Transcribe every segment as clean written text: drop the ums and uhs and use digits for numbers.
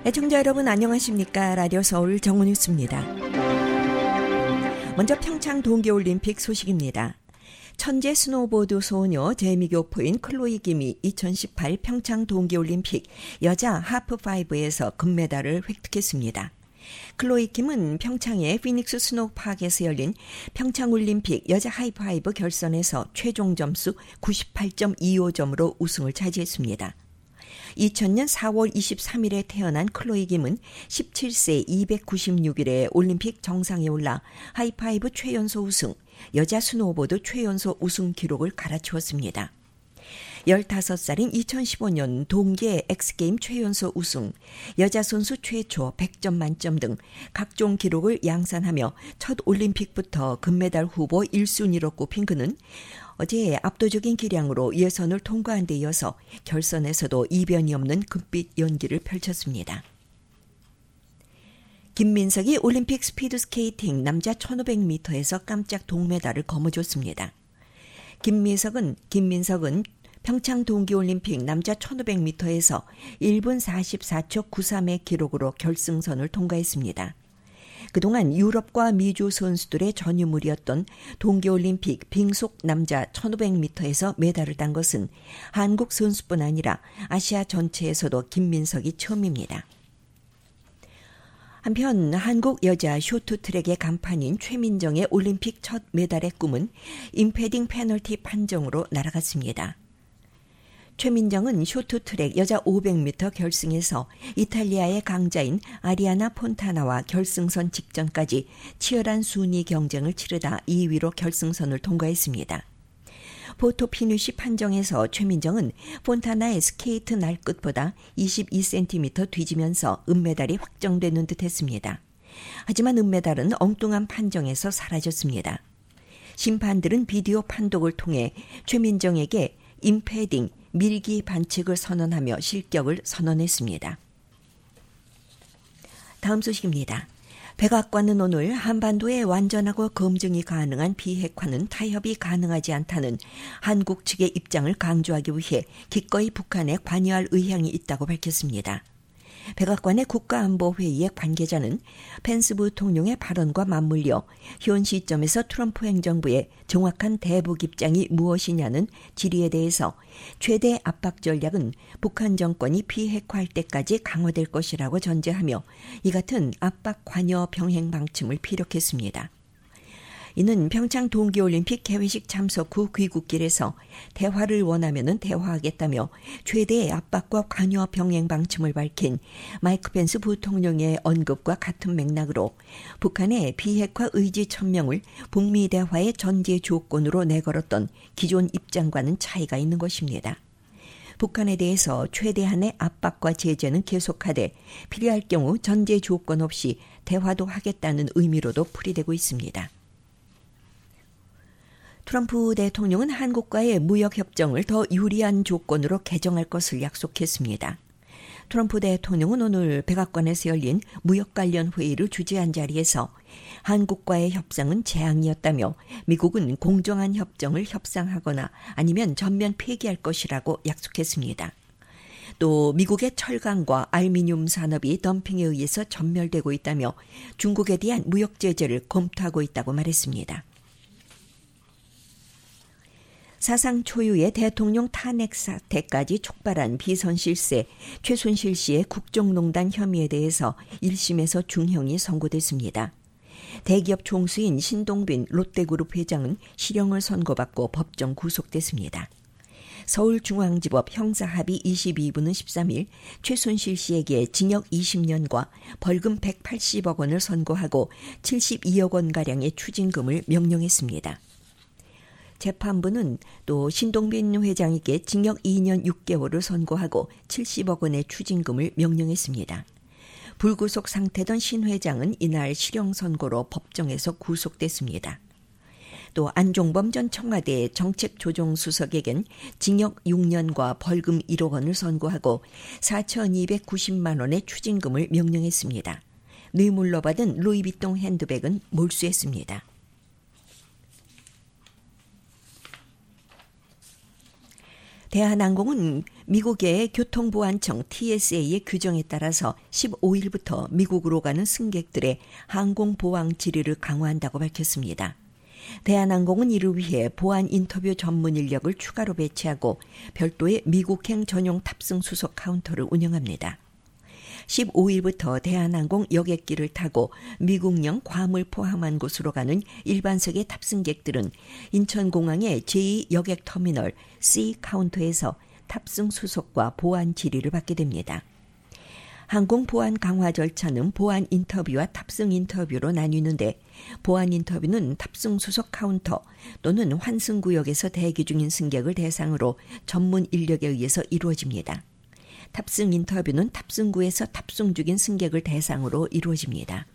애청자 여러분 안녕하십니까? 라디오 서울 정은유스입니다. 먼저 평창 동계올림픽 소식입니다. 천재 스노보드 소녀 재미교포인 클로이 김이 2018 평창 동계올림픽 여자 하프5에서 금메달을 획득했습니다. 클로이 김은 평창의 피닉스 스노우파크에서 열린 평창올림픽 여자 하이파이브 결선에서 최종 점수 98.25점으로 우승을 차지했습니다. 2000년 4월 23일에 태어난 클로이 김은 17세 296일에 올림픽 정상에 올라 하이파이브 최연소 우승, 여자 스노우보드 최연소 우승 기록을 갈아치웠습니다. 15살인 2015년 동계 엑스게임 최연소 우승, 여자 선수 최초 100점 만점 등 각종 기록을 양산하며 첫 올림픽부터 금메달 후보 1순위로 꼽힌 그는 어제 압도적인 기량으로 예선을 통과한 데 이어서 결선에서도 이변이 없는 금빛 연기를 펼쳤습니다. 김민석이 올림픽 스피드스케이팅 남자 1500m에서 깜짝 동메달을 거머쥐었습니다. 김민석은 평창 동계올림픽 남자 1500m에서 1분 44초 93의 기록으로 결승선을 통과했습니다. 그동안 유럽과 미주 선수들의 전유물이었던 동계올림픽 빙속 남자 1500m에서 메달을 딴 것은 한국 선수뿐 아니라 아시아 전체에서도 김민석이 처음입니다. 한편 한국 여자 쇼트트랙의 간판인 최민정의 올림픽 첫 메달의 꿈은 임패딩 페널티 판정으로 날아갔습니다. 최민정은 쇼트트랙 여자 500m 결승에서 이탈리아의 강자인 아리아나 폰타나와 결승선 직전까지 치열한 순위 경쟁을 치르다 2위로 결승선을 통과했습니다. 포토 피니쉬 판정에서 최민정은 폰타나의 스케이트 날 끝보다 22cm 뒤지면서 은메달이 확정되는 듯 했습니다. 하지만 은메달은 엉뚱한 판정에서 사라졌습니다. 심판들은 비디오 판독을 통해 최민정에게 임패딩, 밀기 반칙을 선언하며 실격을 선언했습니다. 다음 소식입니다. 백악관은 오늘 한반도에 완전하고 검증이 가능한 비핵화는 타협이 가능하지 않다는 한국 측의 입장을 강조하기 위해 기꺼이 북한에 관여할 의향이 있다고 밝혔습니다. 백악관의 국가안보회의의 관계자는 펜스 부통령의 발언과 맞물려 현 시점에서 트럼프 행정부의 정확한 대북 입장이 무엇이냐는 질의에 대해서 최대 압박 전략은 북한 정권이 비핵화할 때까지 강화될 것이라고 전제하며 이 같은 압박 관여 병행 방침을 피력했습니다. 이는 평창 동계올림픽 개회식 참석 후 귀국길에서 대화를 원하면은 대화하겠다며 최대의 압박과 관여 병행 방침을 밝힌 마이크 펜스 부통령의 언급과 같은 맥락으로 북한의 비핵화 의지 천명을 북미 대화의 전제 조건으로 내걸었던 기존 입장과는 차이가 있는 것입니다. 북한에 대해서 최대한의 압박과 제재는 계속하되 필요할 경우 전제 조건 없이 대화도 하겠다는 의미로도 풀이되고 있습니다. 트럼프 대통령은 한국과의 무역협정을 더 유리한 조건으로 개정할 것을 약속했습니다. 트럼프 대통령은 오늘 백악관에서 열린 무역 관련 회의를 주재한 자리에서 한국과의 협상은 재앙이었다며 미국은 공정한 협정을 협상하거나 아니면 전면 폐기할 것이라고 약속했습니다. 또 미국의 철강과 알루미늄 산업이 덤핑에 의해서 전멸되고 있다며 중국에 대한 무역 제재를 검토하고 있다고 말했습니다. 사상 초유의 대통령 탄핵 사태까지 촉발한 비선실세 최순실 씨의 국정농단 혐의에 대해서 1심에서 중형이 선고됐습니다. 대기업 총수인 신동빈 롯데그룹 회장은 실형을 선고받고 법정 구속됐습니다. 서울중앙지법 형사합의 22부는 13일 최순실 씨에게 징역 20년과 벌금 180억 원을 선고하고 72억 원가량의 추징금을 명령했습니다. 재판부는 또 신동빈 회장에게 징역 2년 6개월을 선고하고 70억 원의 추징금을 명령했습니다. 불구속 상태던 신 회장은 이날 실형 선고로 법정에서 구속됐습니다. 또 안종범 전 청와대 정책조정수석에겐 징역 6년과 벌금 1억 원을 선고하고 4,290만 원의 추징금을 명령했습니다. 뇌물로 받은 루이비통 핸드백은 몰수했습니다. 대한항공은 미국의 교통보안청 TSA의 규정에 따라서 15일부터 미국으로 가는 승객들의 항공보안 질의를 강화한다고 밝혔습니다. 대한항공은 이를 위해 보안 인터뷰 전문 인력을 추가로 배치하고 별도의 미국행 전용 탑승 수속 카운터를 운영합니다. 15일부터 대한항공 여객기를 타고 미국령 괌을 포함한 곳으로 가는 일반석의 탑승객들은 인천공항의 제2여객터미널 C 카운터에서 탑승 수속과 보안 질의를 받게 됩니다. 항공 보안 강화 절차는 보안 인터뷰와 탑승 인터뷰로 나뉘는데 보안 인터뷰는 탑승 수속 카운터 또는 환승구역에서 대기 중인 승객을 대상으로 전문 인력에 의해서 이루어집니다. 탑승 인터뷰는 탑승구에서 탑승 중인 승객을 대상으로 이루어집니다.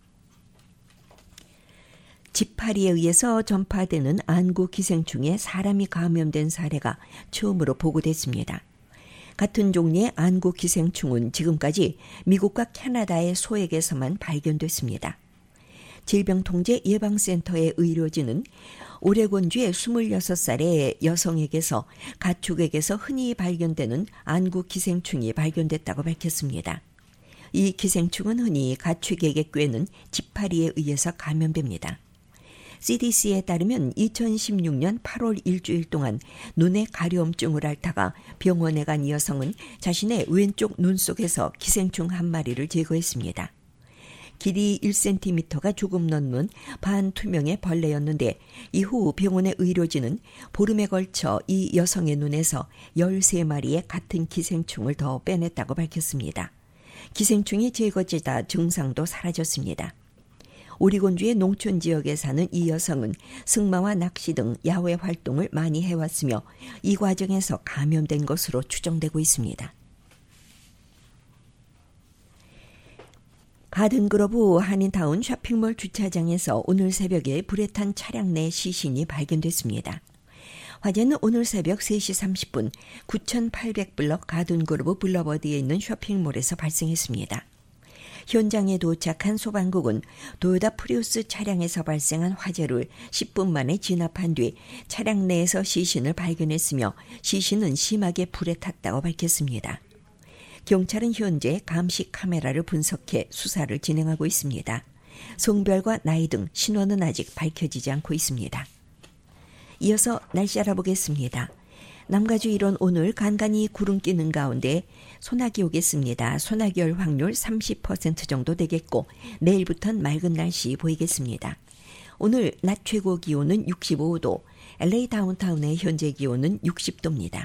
지파리에 의해서 전파되는 안구 기생충에 사람이 감염된 사례가 처음으로 보고됐습니다. 같은 종류의 안구 기생충은 지금까지 미국과 캐나다의 소액에서만 발견됐습니다. 질병통제예방센터의 의료진은 오레곤주의 26살의 여성에게서 가축에게서 흔히 발견되는 안구 기생충이 발견됐다고 밝혔습니다. 이 기생충은 흔히 가축에게 꿰는 지파리에 의해서 감염됩니다. CDC에 따르면 2016년 8월 일주일 동안 눈에 가려움증을 앓다가 병원에 간 여성은 자신의 왼쪽 눈 속에서 기생충 한 마리를 제거했습니다. 길이 1cm가 조금 넘는 반투명의 벌레였는데 이후 병원의 의료진은 보름에 걸쳐 이 여성의 눈에서 13마리의 같은 기생충을 더 빼냈다고 밝혔습니다. 기생충이 제거되자 증상도 사라졌습니다. 오리곤주의 농촌 지역에 사는 이 여성은 승마와 낚시 등 야외 활동을 많이 해왔으며 이 과정에서 감염된 것으로 추정되고 있습니다. 가든그로브 한인타운 쇼핑몰 주차장에서 오늘 새벽에 불에 탄 차량 내 시신이 발견됐습니다. 화재는 오늘 새벽 3시 30분 9800블럭 가든그로브 블러버드에 있는 쇼핑몰에서 발생했습니다. 현장에 도착한 소방국은 도요타 프리우스 차량에서 발생한 화재를 10분 만에 진압한 뒤 차량 내에서 시신을 발견했으며 시신은 심하게 불에 탔다고 밝혔습니다. 경찰은 현재 감시 카메라를 분석해 수사를 진행하고 있습니다. 성별과 나이 등 신원은 아직 밝혀지지 않고 있습니다. 이어서 날씨 알아보겠습니다. 남가주 일원 오늘 간간히 구름 끼는 가운데 소나기 오겠습니다. 소나기 올 확률 30% 정도 되겠고 내일부터는 맑은 날씨 보이겠습니다. 오늘 낮 최고 기온은 65도, LA 다운타운의 현재 기온은 60도입니다.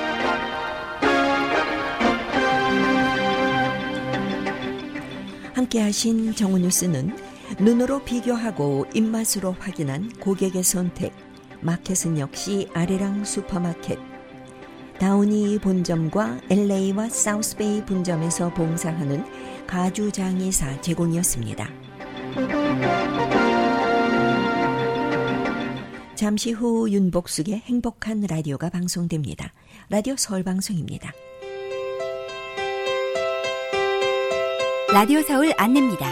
함께하신 정오뉴스는 눈으로 비교하고 입맛으로 확인한 고객의 선택, 마켓은 역시 아레랑 슈퍼마켓, 다우니 본점과 LA와 사우스베이 분점에서 봉사하는 가주장의사 제공이었습니다. 잠시 후 윤복숙의 행복한 라디오가 방송됩니다. 라디오 서울방송입니다. 라디오 서울 안내입니다.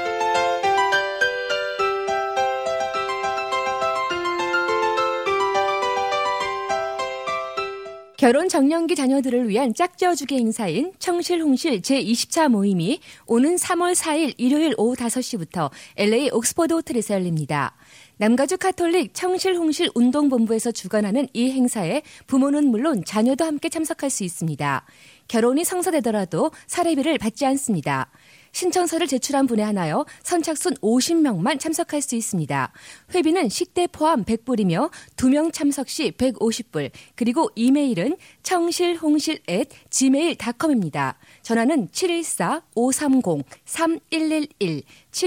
결혼 정년기 자녀들을 위한 짝지어주기 행사인 청실홍실 제24 모임이 오는 3월 4일 일요일 오후 5시부터 LA 옥스퍼드 호텔에서 열립니다. 남가주 카톨릭 청실홍실 운동본부에서 주관하는 이 행사에 부모는 물론 자녀도 함께 참석할 수 있습니다. 결혼이 성사되더라도 사례비를 받지 않습니다. 신청서를 제출한 분에 한하여 선착순 50명만 참석할 수 있습니다. 회비는 식대 포함 100불이며 2명 참석 시 150불, 그리고 이메일은 청실홍실@gmail.com입니다. 전화는 714-530-3111,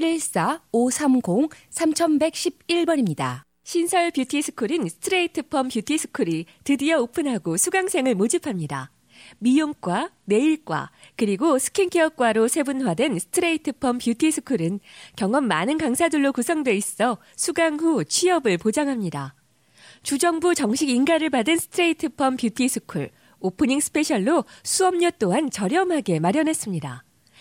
714-530-3111번입니다. 신설 뷰티스쿨인 스트레이트펌 뷰티스쿨이 드디어 오픈하고 수강생을 모집합니다. 미용과, 네일과, 그리고 스킨케어과로 세분화된 스트레이트펌 뷰티스쿨은 경험 많은 강사들로 구성돼 있어 수강 후 취업을 보장합니다. 주정부 정식 인가를 받은 스트레이트펌 뷰티스쿨, 오프닝 스페셜로 수업료 또한 저렴하게 마련했습니다.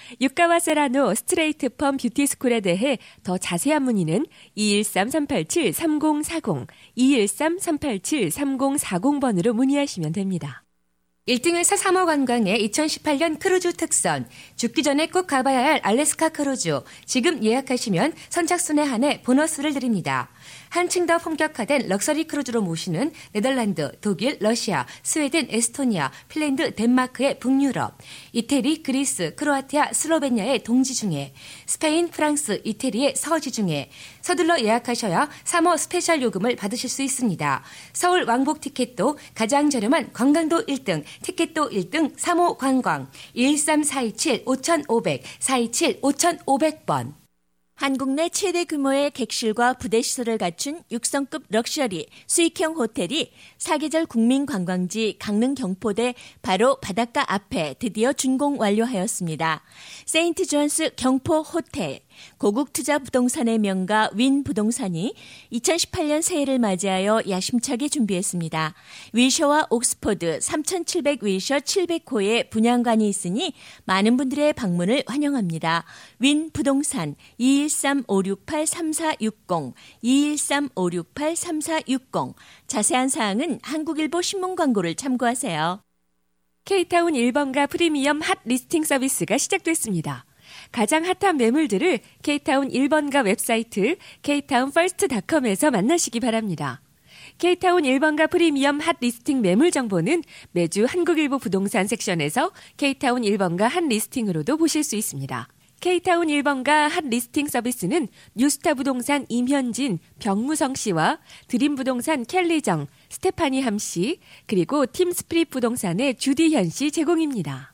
유가와 세라노 스트레이트 펌 뷰티스쿨에 대해 더 자세한 문의는 213-387-3040, 213-387-3040번으로 문의하시면 됩니다. 1등에서 3호 관광의 2018년 크루즈 특선, 죽기 전에 꼭 가봐야 할 알래스카 크루즈, 지금 예약하시면 선착순에 한해 보너스를 드립니다. 한층 더 본격화된 럭셔리 크루즈로 모시는 네덜란드, 독일, 러시아, 스웨덴, 에스토니아, 핀란드, 덴마크의 북유럽, 이태리, 그리스, 크로아티아, 슬로베니아의 동지 중에, 스페인, 프랑스, 이태리의 서지 중에 서둘러 예약하셔야 3호 스페셜 요금을 받으실 수 있습니다. 서울 왕복 티켓도 가장 저렴한 관광도 1등, 티켓도 1등 3호 관광 13427-5500, 427-5500번. 한국 내 최대 규모의 객실과 부대 시설을 갖춘 6성급 럭셔리 수익형 호텔이 사계절 국민관광지 강릉 경포대 바로 바닷가 앞에 드디어 준공 완료하였습니다. 세인트 존스 경포 호텔, 고국 투자 부동산의 명가 윈 부동산이 2018년 새해를 맞이하여 야심차게 준비했습니다. 위셔와 옥스퍼드 3700 위셔 700호의 분양관이 있으니 많은 분들의 방문을 환영합니다. 윈 부동산 213-568-3460, 213-568-3460. 자세한 사항은 한국일보 신문 광고를 참고하세요. K타운 1번가 프리미엄 핫 리스팅 서비스가 시작됐습니다. 가장 핫한 매물들을 K타운 1번가 웹사이트 ktownfirst.com에서 만나시기 바랍니다. K타운 1번가 프리미엄 핫 리스팅 매물 정보는 매주 한국일보 부동산 섹션에서 K타운 1번가 핫 리스팅으로도 보실 수 있습니다. K타운 1번가 핫 리스팅 서비스는 뉴스타 부동산 임현진, 병무성 씨와 드림 부동산 켈리정, 스테파니 함 씨, 그리고 팀 스프릿 부동산의 주디현 씨 제공입니다.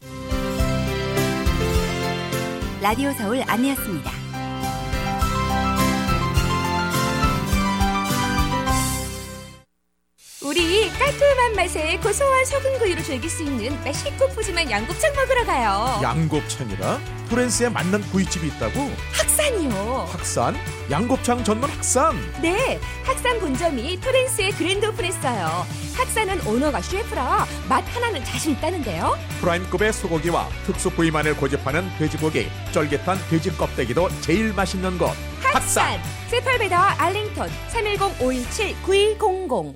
라디오 서울 안내였습니다. 우리 깔끔한 맛에 고소한 소금구이로 즐길 수 있는 맛있고 푸짐한 양곱창 먹으러 가요. 양곱창이라? 토렌스에 맞는 구이집이 있다고? 학산이요. 학산? 양곱창 전문 학산? 네, 학산 본점이 토렌스에 그랜드 오픈했어요. 학산은 오너가 셰프라 맛 하나는 자신 있다는데요. 프라임급의 소고기와 특수 부위만을 고집하는 돼지고기, 쫄깃한 돼지 껍데기도 제일 맛있는 곳 학산. 세팔베다 알링턴 310-517-9200.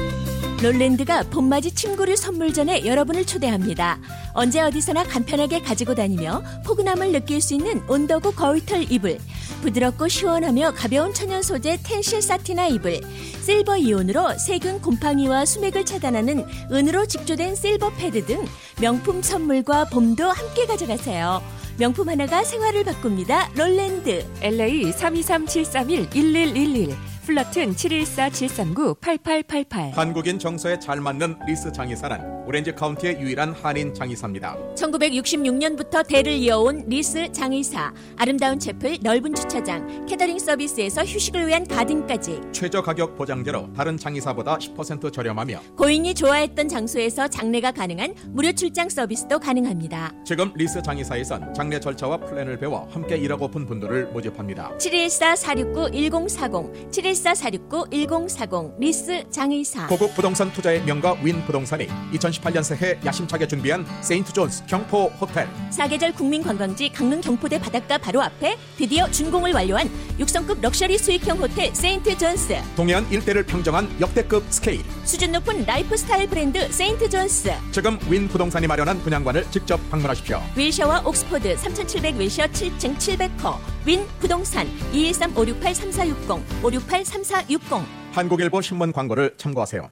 롤랜드가 봄맞이 침구를 선물 전에 여러분을 초대합니다. 언제 어디서나 간편하게 가지고 다니며 포근함을 느낄 수 있는 온더구 거위털 이불, 부드럽고 시원하며 가벼운 천연 소재 텐실 사티나 이불, 실버 이온으로 세균 곰팡이와 수맥을 차단하는 은으로 직조된 실버 패드 등 명품 선물과 봄도 함께 가져가세요. 명품 하나가 생활을 바꿉니다. 롤랜드. LA 323-731-1111, 플러튼 714-739-8888. 한국인 정서에 잘 맞는 리스 장의사는 오렌지 카운티의 유일한 한인 장의사입니다. 1966년부터 대를 이어온 리스 장의사, 아름다운 채플, 넓은 주차장, 캐터링 서비스에서 휴식을 위한 가든까지 최저 가격 보장제로 다른 장의사보다 10% 저렴하며 고객이 좋아했던 장소에서 장례가 가능한 무료 출장 서비스도 가능합니다. 지금 리스 장의사에선 장례 절차와 플랜을 배워 함께 일하고픈 분들을 모집합니다. 714-469-1040, 714-469-1040 리스 장의사. 고급 부동산 투자의 명가 윈 부동산이 2018년 새해 야심차게 준비한 세인트 존스 경포 호텔. 사계절 국민관광지 강릉 경포대 바닷가 바로 앞에 드디어 준공을 완료한 6성급 럭셔리 수익형 호텔 세인트 존스. 동해안 일대를 평정한 역대급 스케일. 수준 높은 라이프 스타일 브랜드 세인트 존스. 지금 윈 부동산이 마련한 분양관을 직접 방문하십시오. 위셔와 옥스퍼드 3700 위셔 7층 700호. 윈 부동산 213-568-3460, 568-3460. 한국일보 신문 광고를 참고하세요.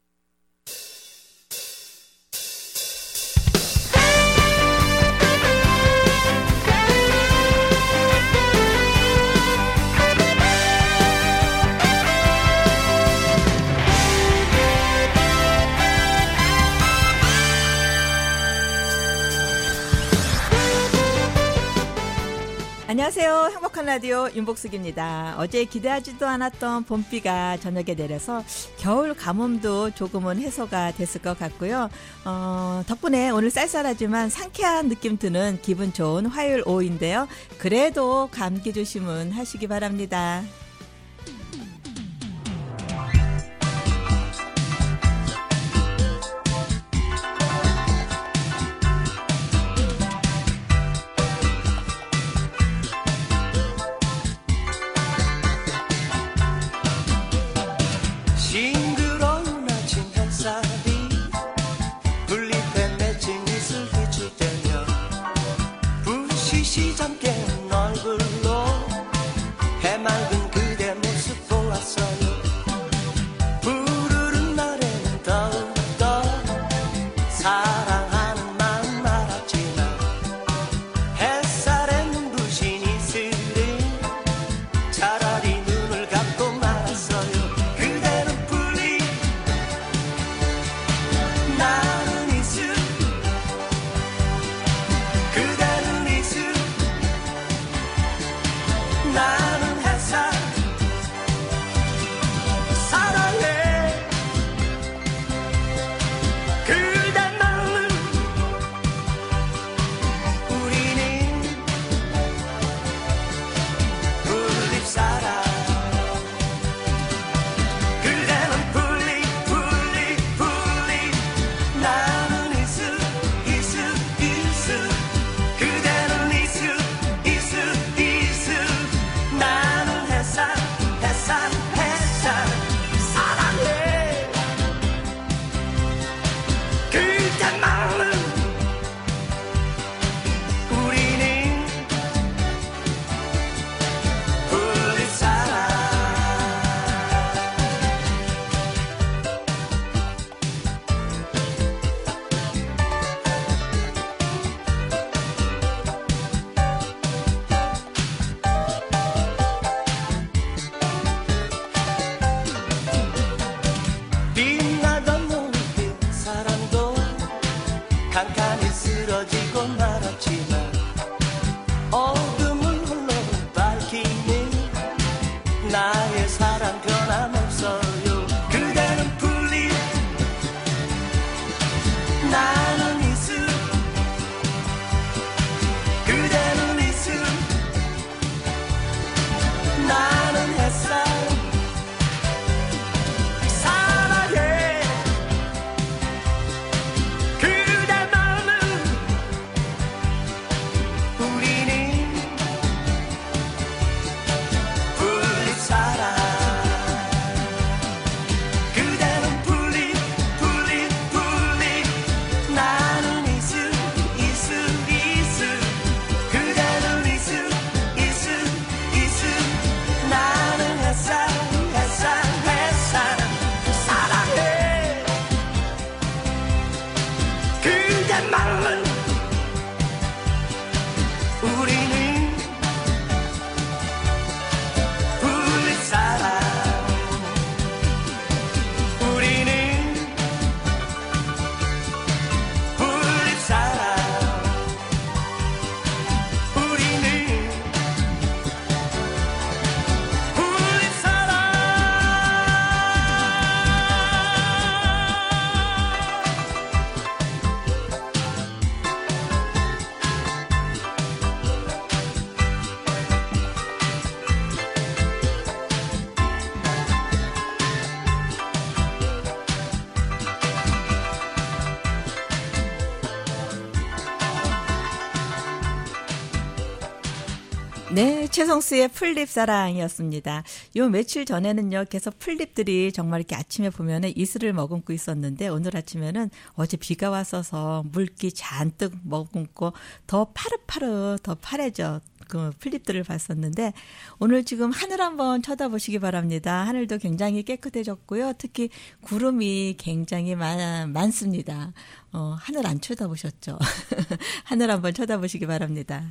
안녕하세요. 행복한 라디오 윤복숙입니다. 어제 기대하지도 않았던 봄비가 저녁에 내려서 겨울 가뭄도 조금은 해소가 됐을 것 같고요. 덕분에 오늘 쌀쌀하지만 상쾌한 느낌 드는 기분 좋은 화요일 오후인데요. 그래도 감기 조심은 하시기 바랍니다. 네, 최성수의 풀립사랑이었습니다. 요 며칠 전에는요, 계속 풀립들이 정말 이렇게 아침에 보면은 이슬을 머금고 있었는데, 오늘 아침에는 어제 비가 왔어서 물기 잔뜩 머금고 더 파릇파릇, 더 파래져. 그 풀립들을 봤었는데, 오늘 지금 하늘 한번 쳐다보시기 바랍니다. 하늘도 굉장히 깨끗해졌고요. 특히 구름이 굉장히 많습니다. 하늘 안 쳐다보셨죠? 하늘 한번 쳐다보시기 바랍니다.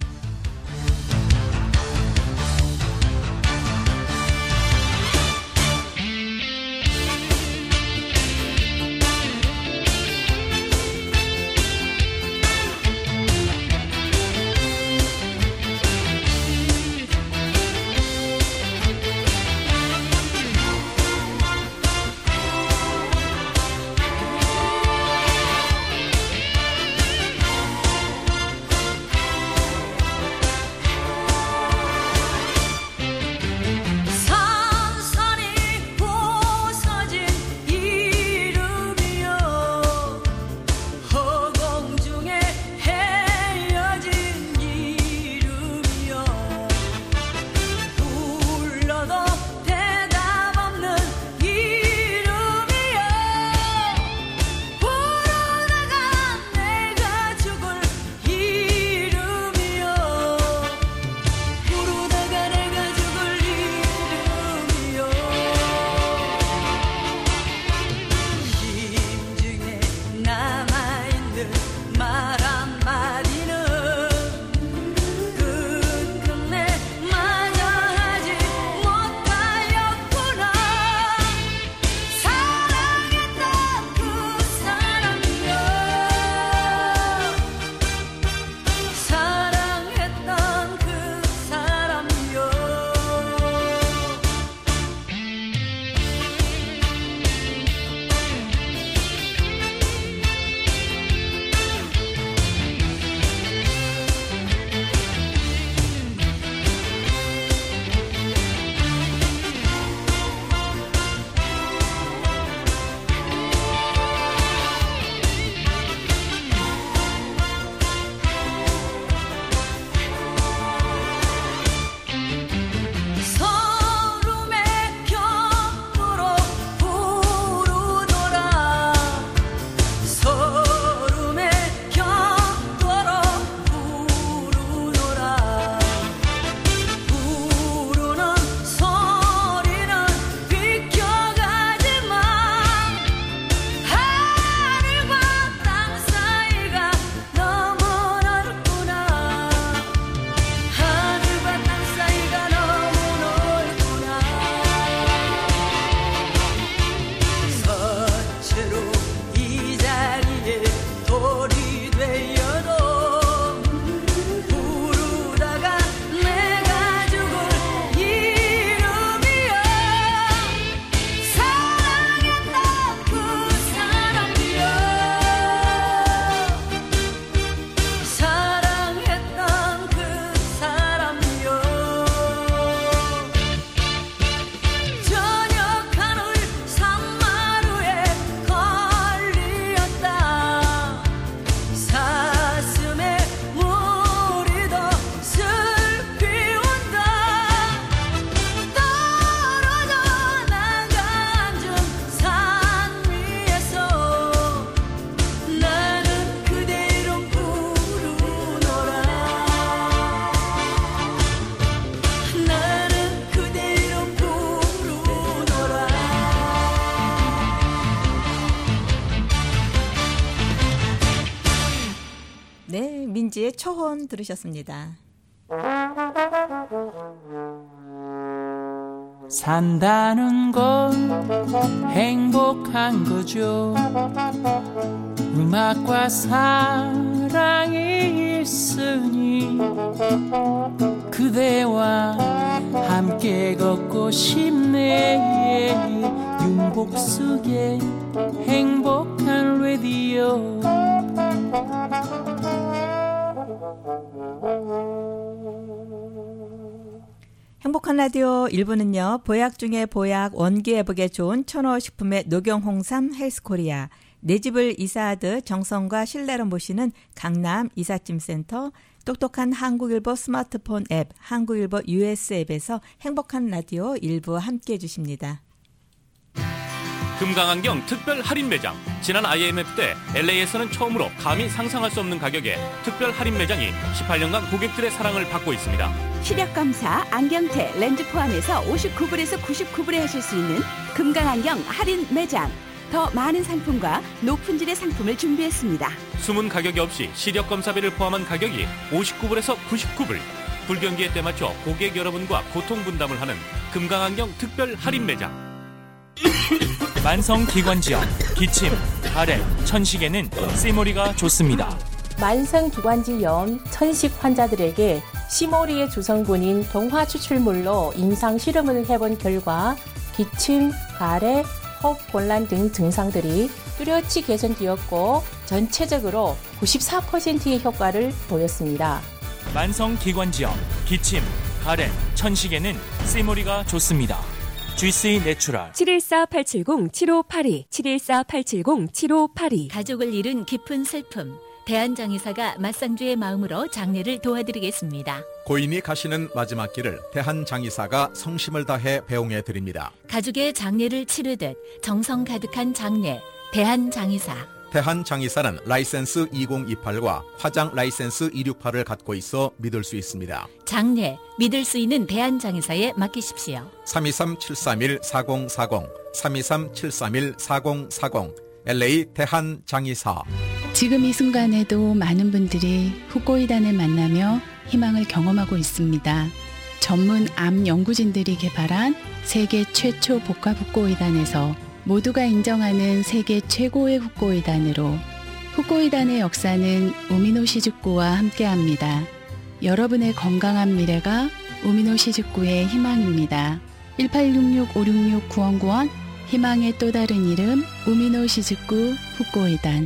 네, 민지의 초혼 들으셨습니다. 산다는 건 행복한 거죠. 음악과 사랑이 있으니 그대와 함께 걷고 싶네. 윤복숙의 행복한 라디오. 행복한 라디오 1부는요. 보약 중에 보약, 원기회복에 좋은 천호식품의 녹용홍삼 헬스코리아, 내 집을 이사하듯 정성과 신뢰로 모시는 강남 이삿짐센터, 똑똑한 한국일보 스마트폰 앱, 한국일보 US 앱에서 행복한 라디오 일부 함께해 주십니다. 금강안경 특별 할인 매장. 지난 IMF 때 LA에서는 처음으로 감히 상상할 수 없는 가격에 특별 할인 매장이 18년간 고객들의 사랑을 받고 있습니다. 시력검사, 안경테, 렌즈 포함해서 59불에서 99불에 하실 수 있는 금강안경 할인 매장. 더 많은 상품과 높은 질의 상품을 준비했습니다. 숨은 가격이 없이 시력검사비를 포함한 가격이 59불에서 99불. 불경기에 때맞춰 고객 여러분과 고통 분담을 하는 금강안경 특별 할인 매장. 만성기관지염, 기침, 가래, 천식에는 시모리가 좋습니다. 만성기관지염, 천식 환자들에게 시모리의 주성분인 동화 추출물로 임상 실험을 해본 결과 기침, 가래, 호흡곤란 등 증상들이 뚜렷이 개선되었고 전체적으로 94%의 효과를 보였습니다. 만성기관지염, 기침, 가래, 천식에는 시모리가 좋습니다. GC 내추럴 714-870-7582 714-870-7582 가족을 잃은 깊은 슬픔. 대한장의사가 맞상주의 마음으로 장례를 도와드리겠습니다. 고인이 가시는 마지막 길을 대한장의사가 성심을 다해 배웅해 드립니다. 가족의 장례를 치르듯 정성 가득한 장례. 대한장의사. 대한장의사는 라이센스 2028과 화장 라이센스 268을 갖고 있어 믿을 수 있습니다. 장례, 믿을 수 있는 대한장의사에 맡기십시오. 323-731-4040 323-731-4040 LA 대한장의사. 지금 이 순간에도 많은 분들이 후코이단을 만나며 희망을 경험하고 있습니다. 전문 암 연구진들이 개발한 세계 최초 복합 후코이단에서 모두가 인정하는 세계 최고의 후코이단으로 후코이단의 역사는 우미노 시즈쿠와 함께합니다. 여러분의 건강한 미래가 우미노 시즈쿠의 희망입니다. 1866-566-9191 희망의 또 다른 이름 우미노 시즈쿠 후코이단.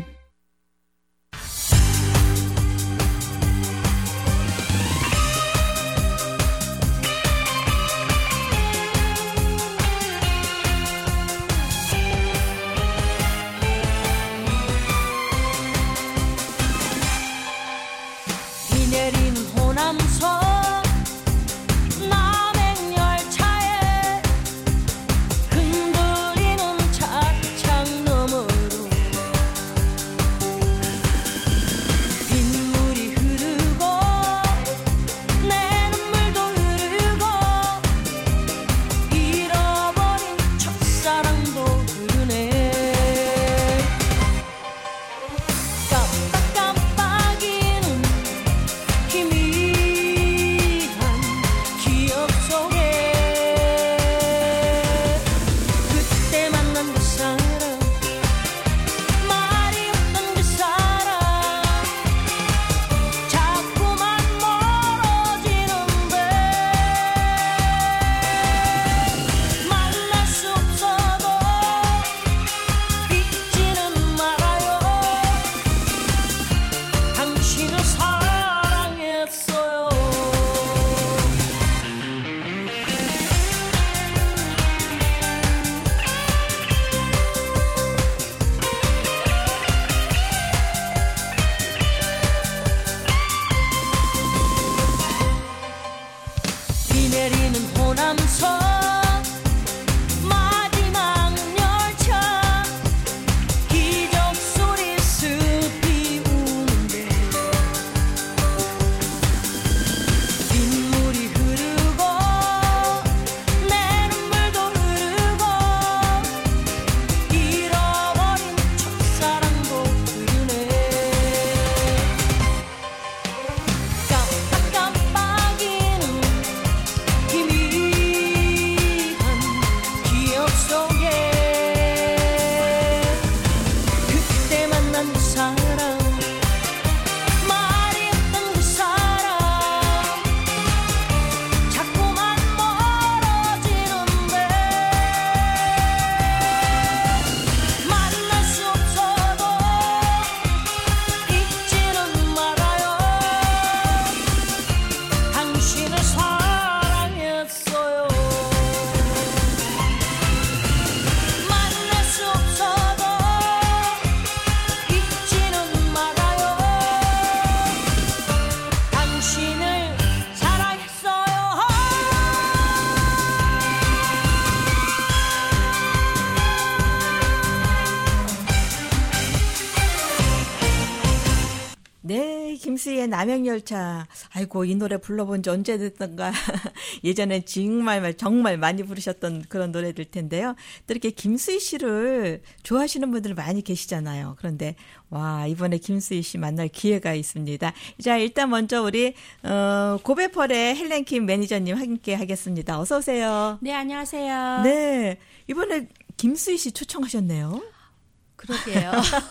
김수희의 남행열차. 아이고, 이 노래 불러본 지 언제 됐던가. 예전에 정말 많이 부르셨던 그런 노래들 텐데요. 또 이렇게 김수희 씨를 좋아하시는 분들 많이 계시잖아요. 그런데 와, 이번에 김수희 씨 만날 기회가 있습니다. 자, 일단 먼저 우리 고베펄의 헬렌킴 매니저님 함께 하겠습니다. 어서 오세요. 네, 안녕하세요. 네, 이번에 김수희 씨 초청하셨네요. 그러게요.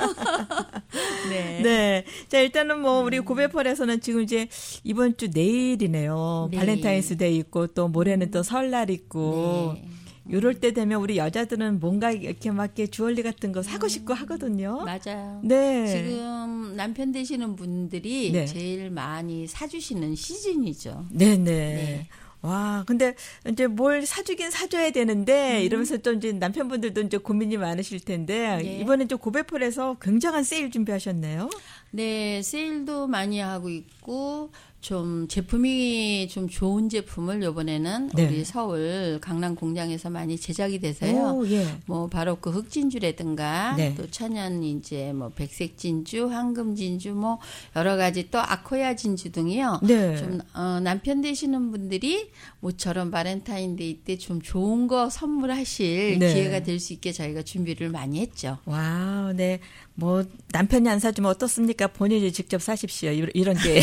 네. 네. 자, 일단은 뭐 우리 고베펄에서는 지금 이제 이번 주 내일이네요. 네. 발렌타인스데이 있고 또 모레는 또 설날 있고. 네. 이럴 때 되면 우리 여자들은 뭔가 이렇게 막 이렇게 주얼리 같은 거 사고 싶고 하거든요. 맞아요. 네. 지금 남편 되시는 분들이 네. 제일 많이 사주시는 시즌이죠. 네네. 네. 와, 근데 이제 뭘 사주긴 사줘야 되는데 이러면서 또 이제 남편분들도 이제 고민이 많으실 텐데 네. 이번에 좀 고베펄에서 굉장한 세일 준비하셨네요. 네, 세일도 많이 하고 있고 좀 제품이 좀 좋은 제품을 이번에는 네. 우리 서울 강남 공장에서 많이 제작이 돼서요. 오, 예. 뭐 바로 그 흑진주라든가 네. 또 천연 이제 뭐 백색 진주, 황금 진주 뭐 여러 가지 또 아코야 진주 등이요. 네. 좀 남편 되시는 분들이 모처럼 발렌타인데이 때 좀 좋은 거 선물하실 네. 기회가 될 수 있게 저희가 준비를 많이 했죠. 와우, 네. 뭐 남편이 안 사주면 어떻습니까? 본인이 직접 사십시오. 이런 게.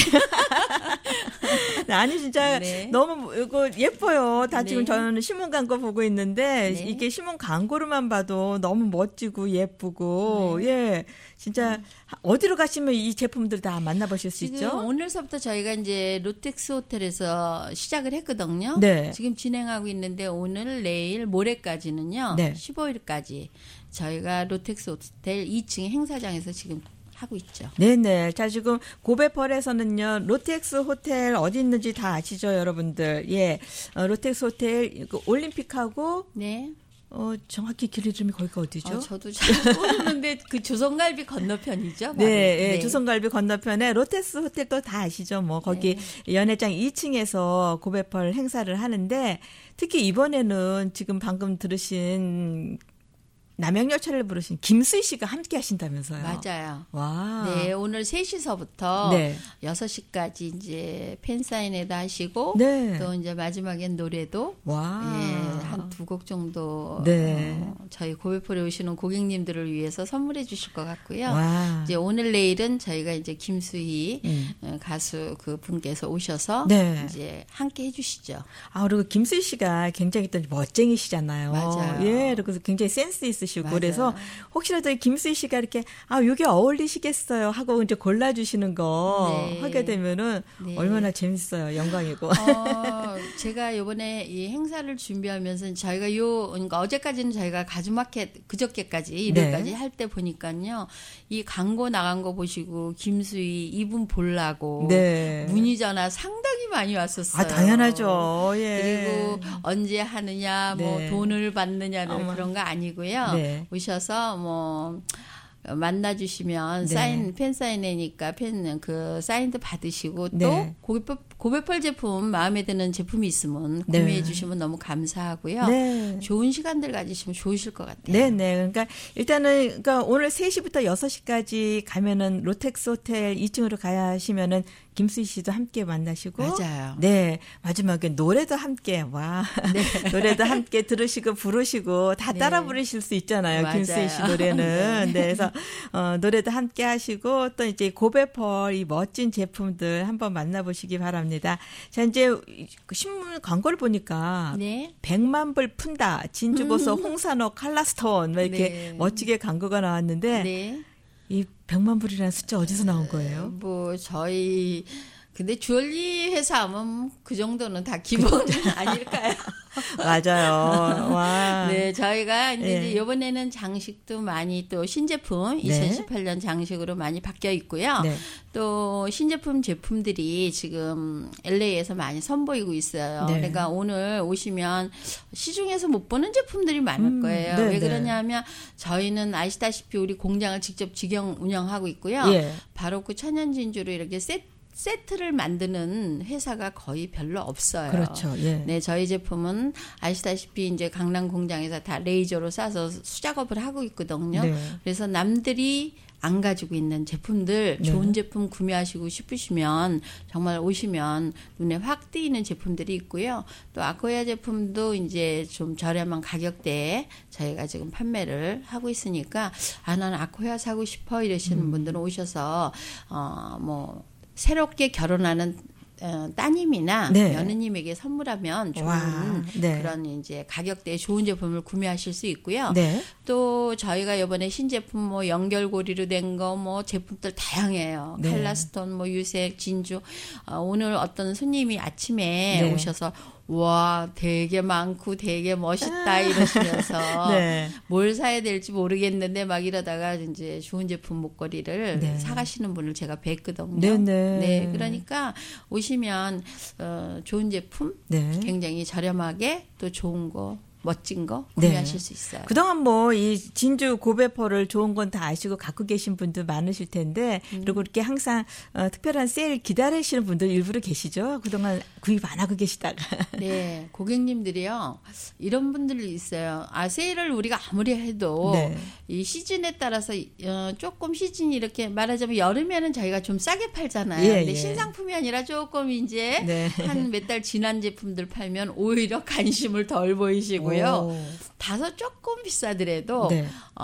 아니 진짜 네. 너무 이거 예뻐요. 다 네. 지금 저는 신문 광고 보고 있는데 네. 이게 신문 광고로만 봐도 너무 멋지고 예쁘고 네. 예. 진짜 어디로 가시면 이 제품들 다 만나보실 수 지금 있죠? 오늘서부터 저희가 이제 로텍스 호텔에서 시작을 했거든요. 네. 지금 진행하고 있는데 오늘, 내일, 모레까지는요. 네. 15일까지 저희가 로텍스 호텔 2층 행사장에서 지금 하고 있죠. 네네. 자, 지금 고베펄에서는요, 로텍스 호텔 어디 있는지 다 아시죠, 여러분들? 예. 로텍스 호텔, 올림픽하고, 네. 정확히 길 이름이 거기가 어디죠? 저도 잘 모르는데 그 조선갈비 건너편이죠. 바로. 네, 예, 조선갈비 건너편에 로텍스 호텔도 다 아시죠? 뭐 거기 네. 연회장 2층에서 고베펄 행사를 하는데 특히 이번에는 지금 방금 들으신 남양열차를 부르신 김수희 씨가 함께 하신다면서요? 맞아요. 와. 네, 오늘 3시서부터 네. 6시까지 이제 팬사인회도 하시고 네. 또 이제 마지막엔 노래도 와. 예, 한 2곡 정도 네. 저희 고베펄에 오시는 고객님들을 위해서 선물해 주실 것 같고요. 와. 이제 오늘 내일은 저희가 이제 김수희 가수 그 분께서 오셔서 네. 이제 함께 해 주시죠. 아, 그리고 김수희 씨가 굉장히 또 멋쟁이시잖아요. 맞아요. 예, 그래서 굉장히 센스 있으시고 맞아요. 그래서 혹시라도 김수희 씨가 이렇게 요게 어울리시겠어요 하고 이제 골라주시는 거 네. 하게 되면은 네. 얼마나 재밌어요. 영광이고. 제가 이번에 이 행사를 준비하면서 저희가 그러니까 어제까지는 저희가 가주마켓 그저께까지 일요일까지 네. 할 때 보니까요. 이 광고 나간 거 보시고 김수희 이분 보려고 네. 문의 전화 상당히 많이 왔었어요. 당연하죠. 예. 그리고 언제 하느냐, 뭐 네. 돈을 받느냐는 어머. 그런 거 아니고요. 네. 오셔서 뭐 만나주시면 네. 팬 사인회니까 그 사인도 받으시고 네. 또 고베펄 제품 마음에 드는 제품이 있으면 네. 구매해 주시면 너무 감사하고요. 네. 좋은 시간들 가지시면 좋으실 것 같아요. 네네. 그러니까 일단은 그러니까 오늘 3시부터 6시까지 가면은 로텍스 호텔 2층으로 가시면은 김수희 씨도 함께 만나시고. 맞아요. 네. 마지막에 노래도 함께, 와. 네. 노래도 함께 들으시고 부르시고 다 따라 네. 부르실 수 있잖아요. 맞아요. 김수희 씨 노래는. 네. 그래서, 노래도 함께 하시고 또 이제 고베펄 이 멋진 제품들 한번 만나보시기 바랍니다. 자, 이제 신문 광고를 보니까. 네. 100만 불 푼다. 진주보소 홍산호 칼라스톤. 뭐 이렇게 네. 멋지게 광고가 나왔는데. 네. 이 100만 불이라는 숫자 어디서 나온 거예요? 뭐 저희 근데 주얼리 회사 하면 그 정도는 다 기본 아닐까요? 맞아요. 와. 네, 저희가 네. 이제 이번에는 장식도 많이 또 신제품 네. 2018년 장식으로 많이 바뀌어 있고요. 네. 또 신제품 제품들이 지금 LA에서 많이 선보이고 있어요. 네. 그러니까 오늘 오시면 시중에서 못 보는 제품들이 많을 거예요. 네, 왜 네. 그러냐면 저희는 아시다시피 우리 공장을 직접 직영 운영하고 있고요. 예. 바로 그 천연 진주로 이렇게 세트를 만드는 회사가 거의 별로 없어요. 그렇죠. 예. 네, 저희 제품은 아시다시피 이제 강남 공장에서 다 레이저로 쏴서 수작업을 하고 있거든요. 네. 그래서 남들이 안 가지고 있는 제품들 좋은 제품 구매하시고 싶으시면 정말 오시면 눈에 확 띄는 제품들이 있고요. 또 아코야 제품도 이제 좀 저렴한 가격대에 저희가 지금 판매를 하고 있으니까 나는 아코야 사고 싶어 이러시는 분들은 오셔서 뭐 새롭게 결혼하는 따님이나 네. 며느님에게 선물하면 좋은 네. 그런 이제 가격대에 좋은 제품을 구매하실 수 있고요. 네. 또 저희가 이번에 신제품 뭐 연결고리로 된 거 뭐 제품들 다양해요. 네. 칼라스톤, 뭐 유색, 진주. 오늘 어떤 손님이 아침에 네. 오셔서 와 되게 많고 되게 멋있다 이러시면서 네. 뭘 사야 될지 모르겠는데 막 이러다가 이제 좋은 제품 목걸이를 네. 사가시는 분을 제가 뵀거든요. 네네. 네, 그러니까 오시면 좋은 제품 네. 굉장히 저렴하게 또 좋은 거 멋진 거 구매하실 수 있어요. 그동안 뭐 이 진주 고베펄을 좋은 건 다 아시고 갖고 계신 분들 많으실 텐데 그리고 이렇게 항상 특별한 세일 기다리시는 분들 일부러 계시죠? 그동안 구입 안 하고 계시다가. 네, 고객님들이요. 이런 분들이 있어요. 세일을 우리가 아무리 해도 네. 이 시즌에 따라서 조금 시즌이 이렇게 말하자면 여름에는 저희가 좀 싸게 팔잖아요. 예, 근데 예. 신상품이 아니라 조금 이제 네. 한 몇 달 지난 제품들 팔면 오히려 관심을 덜 보이시고요. 다소 조금 비싸더라도 네.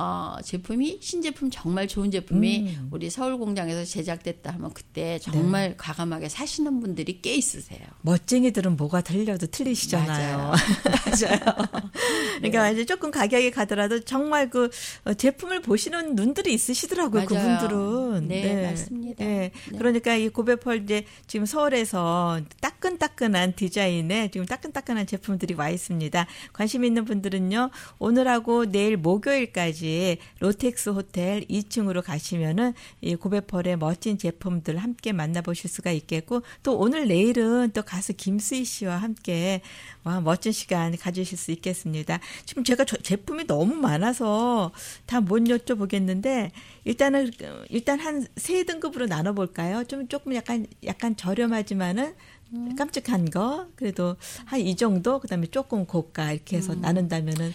제품이 신제품 정말 좋은 제품이 우리 서울 공장에서 제작됐다 하면 그때 정말 과감하게 사시는 분들이 꽤 있으세요. 멋쟁이들은 뭐가 들려도 틀리시잖아요. 맞아요. 그러니까 이제 조금 가격이 가더라도 정말 그 제품을 보시는 눈들이 있으시더라고요. 맞아요. 그분들은. 네, 맞습니다. 네. 네. 그러니까 이 고베펄 이제 지금 서울에서 따끈따끈한 디자인에 지금 따끈따끈한 제품들이 와 있습니다. 관심 있는 분들은요. 오늘하고 내일 목요일까지 로텍스 호텔 2층으로 가시면은 이 고베펄의 멋진 제품들 함께 만나보실 수가 있겠고 또 오늘 내일은 또 가수 김수희 씨와 함께 멋진 시간 가지실 수 있겠습니다. 지금 제가 제품이 너무 많아서 다 못 여쭤보겠는데 일단 한 세 등급으로 나눠볼까요? 조금 약간 저렴하지만은 깜찍한 거 그래도 한 이 정도 그다음에 조금 고가 이렇게 해서 나눈다면은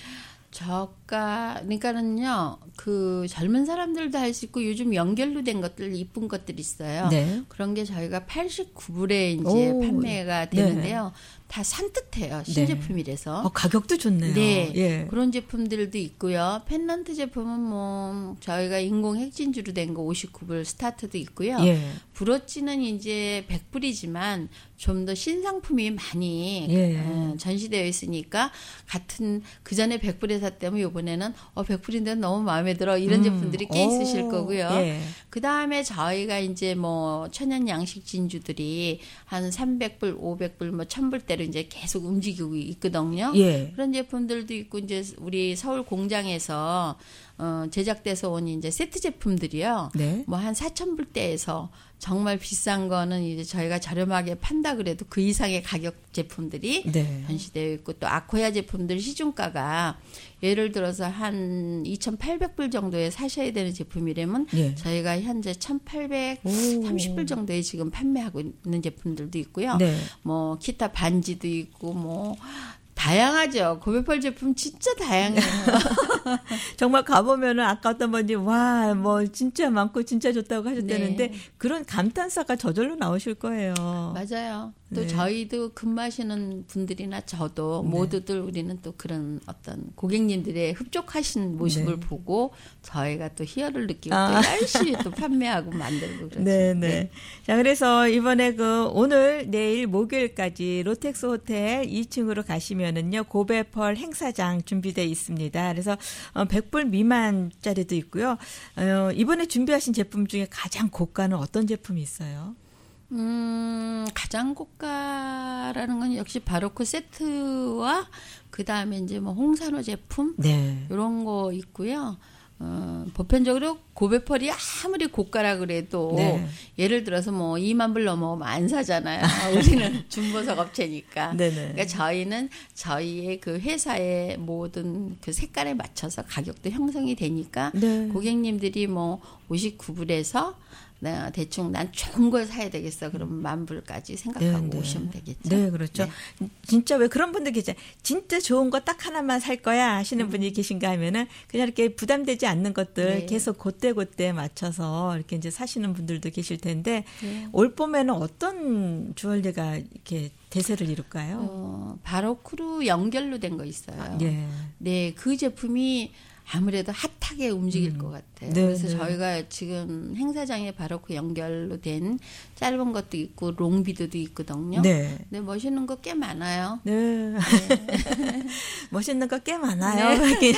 저가 그러니까는요 그 젊은 사람들도 할 수 있고 요즘 연결로 된 것들 이쁜 것들 있어요. 네. 그런 게 저희가 89불에 이제 판매가 되는데요. 다 산뜻해요. 신제품이라서. 가격도 좋네요. 네. 예. 그런 제품들도 있고요. 펜던트 제품은 뭐 저희가 인공 핵진주로 된 거 59불 스타트도 있고요. 예. 브로치는 이제 100불이지만 좀 더 신상품이 많이 전시되어 있으니까 같은 그 전에 100불에 샀다면 이번에는 100불인데 너무 마음에 들어 이런 제품들이 꽤 있으실 거고요. 예. 그 다음에 저희가 이제 뭐 천연 양식 진주들이 한 300불, 500불, 뭐 1000불대로 이제 계속 움직이고 있거든요. 예. 그런 제품들도 있고 이제 우리 서울 공장에서 제작돼서 온 이제 세트 제품들이요. 네. 뭐 한 4,000불대에서 정말 비싼 거는 이제 저희가 저렴하게 판다 그래도 그 이상의 가격 제품들이 네. 전시되어 있고 또 아코야 제품들 시중가가 예를 들어서 한 2,800불 정도에 사셔야 되는 제품이라면 예. 저희가 현재 1,830불 정도에 지금 판매하고 있는 제품들도 있고요. 네. 뭐 기타 반지도 있고 뭐 다양하죠. 고베펄 제품 진짜 다양해요. 정말 가보면은 아까 어떤 분이 뭐 진짜 많고 진짜 좋다고 하셨다는데 네. 그런 감탄사가 저절로 나오실 거예요. 맞아요. 또 네. 저희도 근무하시는 분들이나 저도 모두들 우리는 또 그런 어떤 고객님들의 흡족하신 모습을 보고 저희가 또 희열을 느끼고 또 열심히 또 판매하고 만들고 그렇죠. 네. 자, 그래서 이번에 오늘 내일 목요일까지 로텍스 호텔 2층으로 가시면은요. 고베펄 행사장 준비되어 있습니다. 그래서 100불 미만짜리도 있고요. 이번에 준비하신 제품 중에 가장 고가는 어떤 제품이 있어요? 가장 고가라는 건 역시 바로크 세트와 그 다음에 이제 뭐 홍산호 제품 이런 거 있고요. 보편적으로 고베펄이 아무리 고가라 그래도 예를 들어서 뭐 2만 불 넘어오면 안 사잖아요. 우리는 중보석 업체니까. 그러니까 저희는 저희의 그 회사의 모든 그 색깔에 맞춰서 가격도 형성이 되니까 고객님들이 뭐 59불에서 대충 난 좋은 걸 사야 되겠어. 그럼 10,000불까지 생각하고 오시면 되겠죠. 네, 그렇죠. 네. 진짜 왜 그런 분들 계세요. 진짜 좋은 거 딱 하나만 살 거야 하시는 분이 계신가 하면은 그냥 이렇게 부담되지 않는 것들 계속 그때 맞춰서 이렇게 이제 사시는 분들도 계실 텐데 올 봄에는 어떤 주얼리가 이렇게 대세를 이룰까요? 바로크로 연결로 된 거 있어요. 네, 그 제품이 아무래도 핫하게 움직일 것 같아요. 그래서 저희가 지금 행사장에 바로크 연결로 된 짧은 것도 있고 롱비드도 있거든요. 네, 멋있는 거 꽤 많아요. 네. 멋있는 거 꽤 많아요. 꽤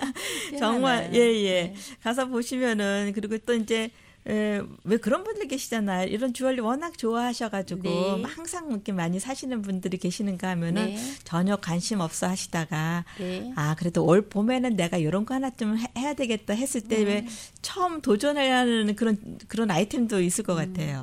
정말 많아요. 예. 가서 보시면은 그리고 또 이제 왜 그런 분들 계시잖아요. 이런 주얼리 워낙 좋아하셔가지고 항상 이렇게 많이 사시는 분들이 계시는가 하면은 전혀 관심 없어 하시다가 그래도 올 봄에는 내가 이런 거 하나 좀 해야 되겠다 했을 때 왜 처음 도전하는 그런 아이템도 있을 것 같아요.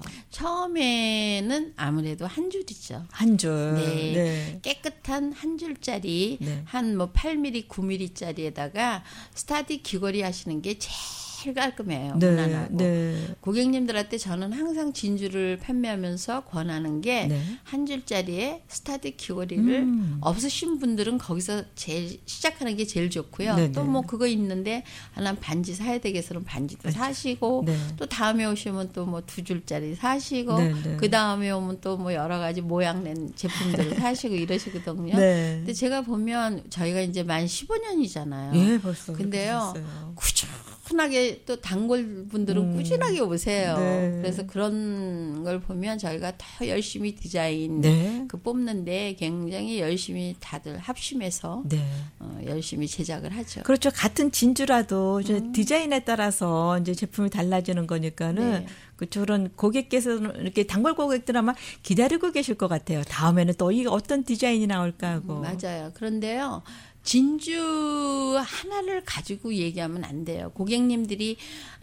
처음에는 아무래도 한 줄이죠. 한 줄. 깨끗한 한 줄짜리 한 뭐 8mm, 9mm짜리에다가 스타디 귀걸이 하시는 게 제일 깔끔해요. 무난하고. 고객님들한테 저는 항상 진주를 판매하면서 권하는 게 한 줄짜리에 스타디 귀걸이를 없으신 분들은 거기서 제일 시작하는 게 제일 좋고요. 또 뭐 그거 있는데 하나 반지 사야 되겠으면 반지도 사시고 또 다음에 오시면 또 뭐 2줄짜리 사시고 그 다음에 오면 또 뭐 여러 가지 모양 낸 제품들을 사시고 이러시거든요. 근데 제가 보면 저희가 이제 만 15년이잖아요. 예, 벌써. 근데요. 꾸준하게 또 단골 분들은 꾸준하게 오세요. 그래서 그런 걸 보면 저희가 더 열심히 디자인 그 뽑는데 굉장히 열심히 다들 합심해서 열심히 제작을 하죠. 그렇죠. 같은 진주라도 이제 디자인에 따라서 이제 제품이 달라지는 거니까는 저런 고객께서는 이렇게 단골 고객들 아마 기다리고 계실 것 같아요. 다음에는 또 이 어떤 디자인이 나올까 하고. 맞아요. 그런데요. 진주 하나를 가지고 얘기하면 안 돼요. 고객님들이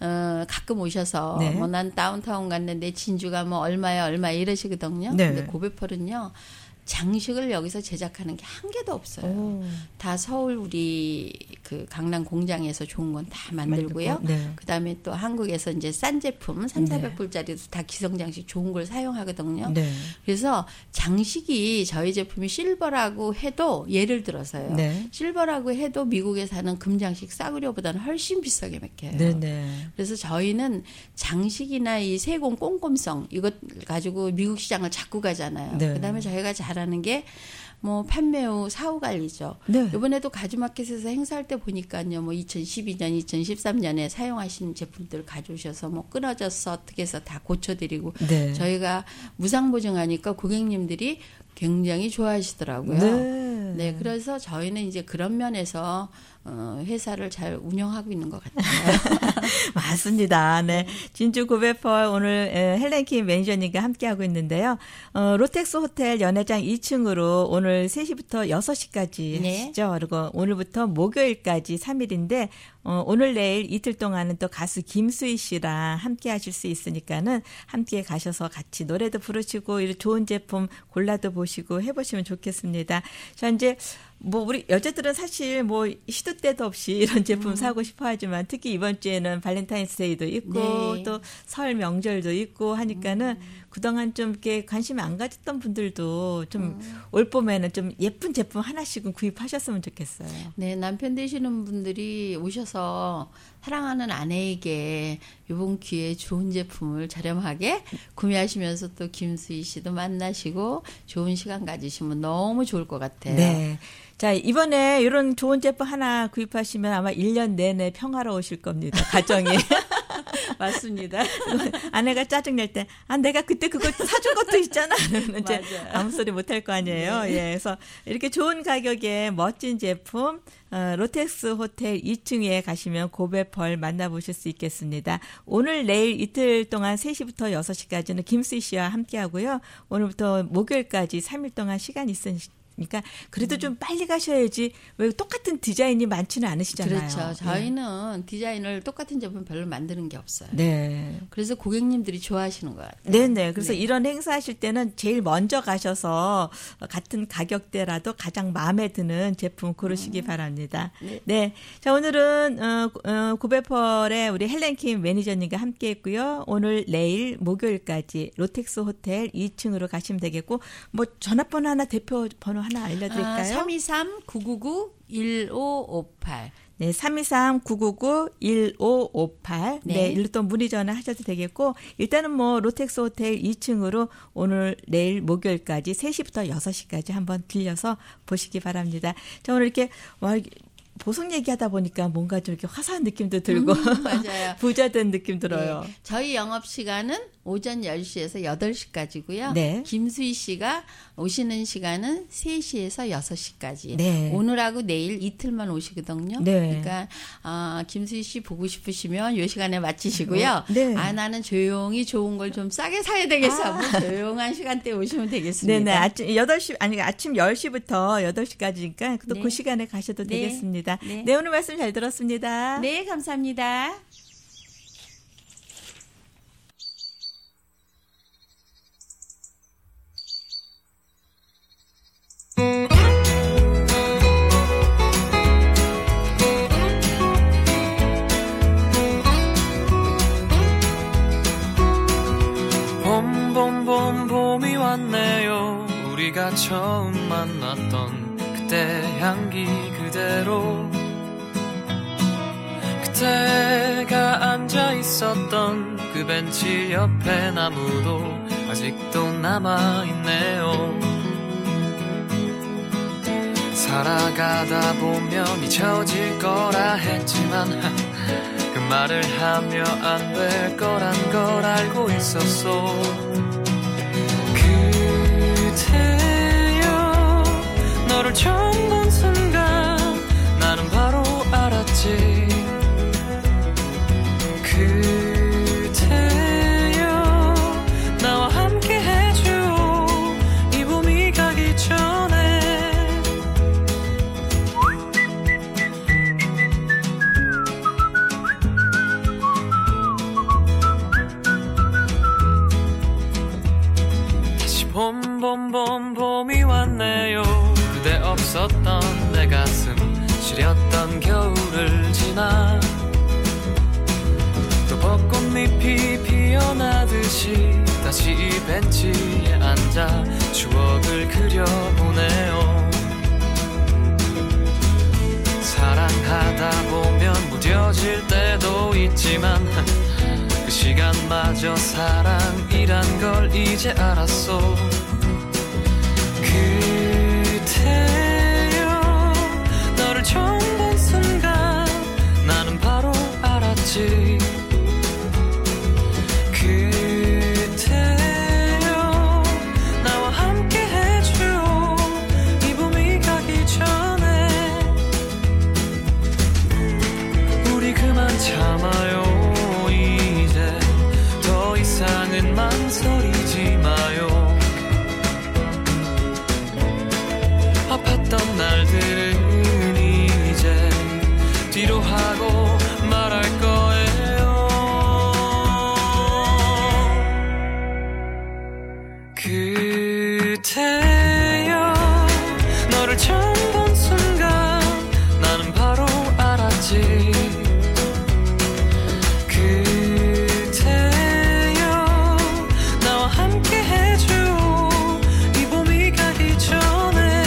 가끔 오셔서 뭐 난 다운타운 갔는데 진주가 뭐 얼마야 이러시거든요. 근데 고베펄은요. 장식을 여기서 제작하는 게 한 개도 없어요. 다 서울 우리 그 강남 공장에서 좋은 건 다 만들고요. 그다음에 또 한국에서 이제 싼 제품 300-400불짜리도 다 기성장식 좋은 걸 사용하거든요. 그래서 장식이 저희 제품이 실버라고 해도 예를 들어서요. 실버라고 해도 미국에 사는 금장식 싸구려보다는 훨씬 비싸게 맡겨요. 그래서 저희는 장식이나 이 세공 꼼꼼성 이것 가지고 미국 시장을 잡고 가잖아요. 그다음에 저희가 잘하는 게 뭐 판매 후 사후 관리죠. 이번에도 가주마켓에서 행사할 때 보니까요. 뭐 2012년, 2013년에 사용하신 제품들 가져오셔서 뭐 끊어져서 어떻게 해서 다 고쳐드리고 저희가 무상 보증하니까 고객님들이 굉장히 좋아하시더라고요. 그래서 저희는 이제 그런 면에서 회사를 잘 운영하고 있는 것 같아요. 맞습니다. 진주 고베펄 오늘 헬렌킴 매니저님과 함께하고 있는데요. 로텍스 호텔 연회장 2층으로 오늘 3시부터 6시까지 하시죠. 그리고 오늘부터 목요일까지 3일인데 오늘 내일 이틀 동안은 또 가수 김수희 씨랑 함께 하실 수 있으니까는 함께 가셔서 같이 노래도 부르시고 이런 좋은 제품 골라도 보시고 해보시면 좋겠습니다. 자, 이제 뭐 우리 여자들은 사실 뭐 시도 때도 없이 이런 제품 사고 싶어 하지만 특히 이번 주에는 발렌타인스데이도 있고 또 설 명절도 있고 하니까는 그동안 좀 이렇게 관심이 안 가졌던 분들도 좀 올 봄에는 좀 예쁜 제품 하나씩은 구입하셨으면 좋겠어요. 네, 남편 되시는 분들이 오셔서 사랑하는 아내에게 이번 기회에 좋은 제품을 저렴하게 구매하시면서 또 김수희 씨도 만나시고 좋은 시간 가지시면 너무 좋을 것 같아요. 자, 이번에 이런 좋은 제품 하나 구입하시면 아마 1년 내내 평화로우실 겁니다. 가정이. 맞습니다. 아내가 짜증낼 때, 내가 그때 그것도 사준 것도 있잖아. 이제 아무 소리 못할 거 아니에요. 그래서 이렇게 좋은 가격에 멋진 제품, 로텍스 호텔 2층에 가시면 고베펄 만나보실 수 있겠습니다. 오늘 내일 이틀 동안 3시부터 6시까지는 김수희 씨와 함께 하고요. 오늘부터 목요일까지 3일 동안 시간 그러니까 그래도 좀 빨리 가셔야지 왜 똑같은 디자인이 많지는 않으시잖아요. 그렇죠. 저희는 디자인을 똑같은 제품 별로 만드는 게 없어요. 네. 그래서 고객님들이 좋아하시는 것 같아요. 네네. 그래서 이런 행사 하실 때는 제일 먼저 가셔서 같은 가격대라도 가장 마음에 드는 제품 고르시기 바랍니다. 네. 자, 오늘은 구베펄의 우리 헬렌킴 매니저님과 함께 했고요. 오늘 내일 목요일까지 로텍스 호텔 2층으로 가시면 되겠고 뭐 전화번호 하나 대표 번호 하나 알려드릴까요? 323-999-1558. 네, 323-999-1558. 네, 일로 또 문의 전화하셔도 되겠고 일단은 뭐 로텍스 호텔 2층으로 오늘 내일 목요일까지 3시부터 6시까지 한번 들려서 보시기 바랍니다. 자, 오늘 이렇게 보석 얘기하다 보니까 뭔가 좀 이렇게 화사한 느낌도 들고 맞아요. 부자된 느낌 들어요. 네, 저희 영업 시간은 오전 10시에서 8시까지고요. 네. 김수희 씨가 오시는 시간은 3시에서 6시까지. 네. 오늘하고 내일 이틀만 오시거든요. 네. 그러니까 김수희 씨 보고 싶으시면 이 시간에 마치시고요. 네. 나는 조용히 좋은 걸 좀 싸게 사야 되겠어 하면 조용한 시간대에 오시면 되겠습니다. 네네. 아침 10시부터 8시까지니까 또 그 시간에 가셔도 되겠습니다. 네, 오늘 말씀 잘 들었습니다. 네, 감사합니다. 봄이 왔네요. 우리가 처음 만났던 그때 향기 그대로 그때가 앉아 있었던 그 벤치 옆에 나무도 아직도 남아있네요. 살아가다 보면 잊혀질 거라 했지만 그 말을 하며 안 될 거란 걸 알고 있었어. 그대여 너를 처음 본 순간 나는 바로 알았지. 그대여 나와 함께 해줘 이 봄이 가기 전에. 다시 봄이 왔네요. 그대 없었던 내 가슴 시렸던 겨울을 지나 또 벚꽃잎이 피어나듯이 다시 이 벤치에 앉아 추억을 그려보네요. 사랑하다 보면 무뎌질 때도 있지만 그 시간마저 사랑이란 걸 이제 알았어. 그대여 너를 처음 본 순간 나는 바로 알았지. 그대여 나와 함께 해줘 이 봄이 가기 전에. 우리 그만 참아요. 이제 더 이상은 망설이지 마요. 아팠던 날들은 이제 뒤로 하고 말할 거예요. 그대여 너를 처음 본 순간 나는 바로 알았지. 그대여 나와 함께 해줘 이 봄이 가기 전에.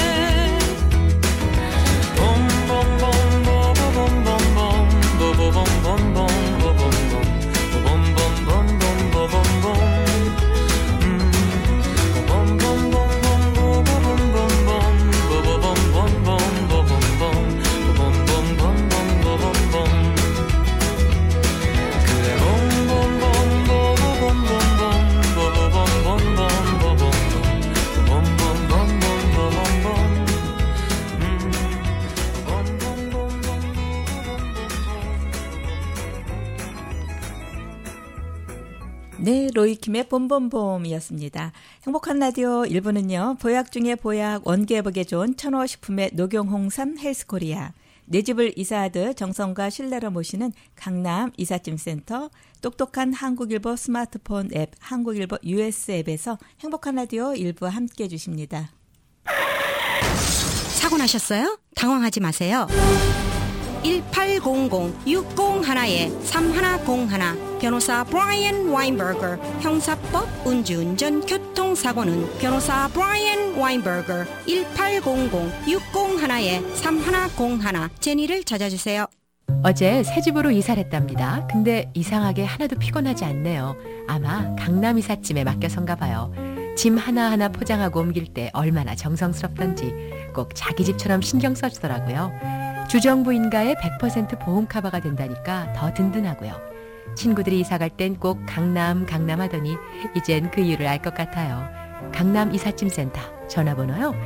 네, 로이킴의 봄봄봄이었습니다. 행복한 라디오 1부는요. 보약 중에 보약, 원기회복에 좋은 천호식품의 녹용홍삼 헬스코리아, 내 집을 이사하듯 정성과 신뢰로 모시는 강남 이삿짐센터, 똑똑한 한국일보 스마트폰 앱 한국일보 US 앱에서 행복한 라디오 1부 함께해 주십니다. 사고 나셨어요? 당황하지 마세요. 1800-6011-3101 변호사 브라이언 와인버거. 형사법, 음주운전, 교통사고는 변호사 브라이언 와인버거. 1800-6011-3101 제니를 찾아주세요. 어제 새 집으로 이사를 했답니다. 근데 이상하게 하나도 피곤하지 않네요. 아마 강남 이삿짐에 맡겨선가 봐요. 짐 하나하나 포장하고 옮길 때 얼마나 정성스럽던지 꼭 자기 집처럼 신경 써주더라고요. 주정부인가의 100% 보험 커버가 된다니까 더 든든하고요. 친구들이 이사갈 땐 꼭 강남 하더니 이젠 그 이유를 알 것 같아요. 강남 이삿짐센터 전화번호요.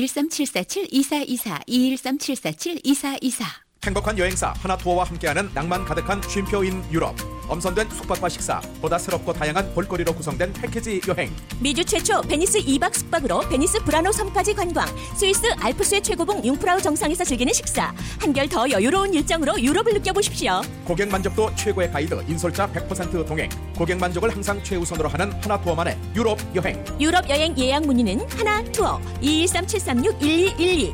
213-747-2424 213-747-2424 행복한 여행사 하나투어와 함께하는 낭만 가득한 쉼표인 유럽. 엄선된 숙박과 식사, 보다 새롭고 다양한 볼거리로 구성된 패키지 여행. 미주 최초 베니스 2박 숙박으로 베니스 브라노 섬까지 관광, 스위스 알프스의 최고봉 융프라우 정상에서 즐기는 식사, 한결 더 여유로운 일정으로 유럽을 느껴보십시오. 고객 만족도 최고의 가이드 인솔자 100% 동행. 고객 만족을 항상 최우선으로 하는 하나투어만의 유럽 여행. 유럽 여행 예약 문의는 하나투어 213-736-1212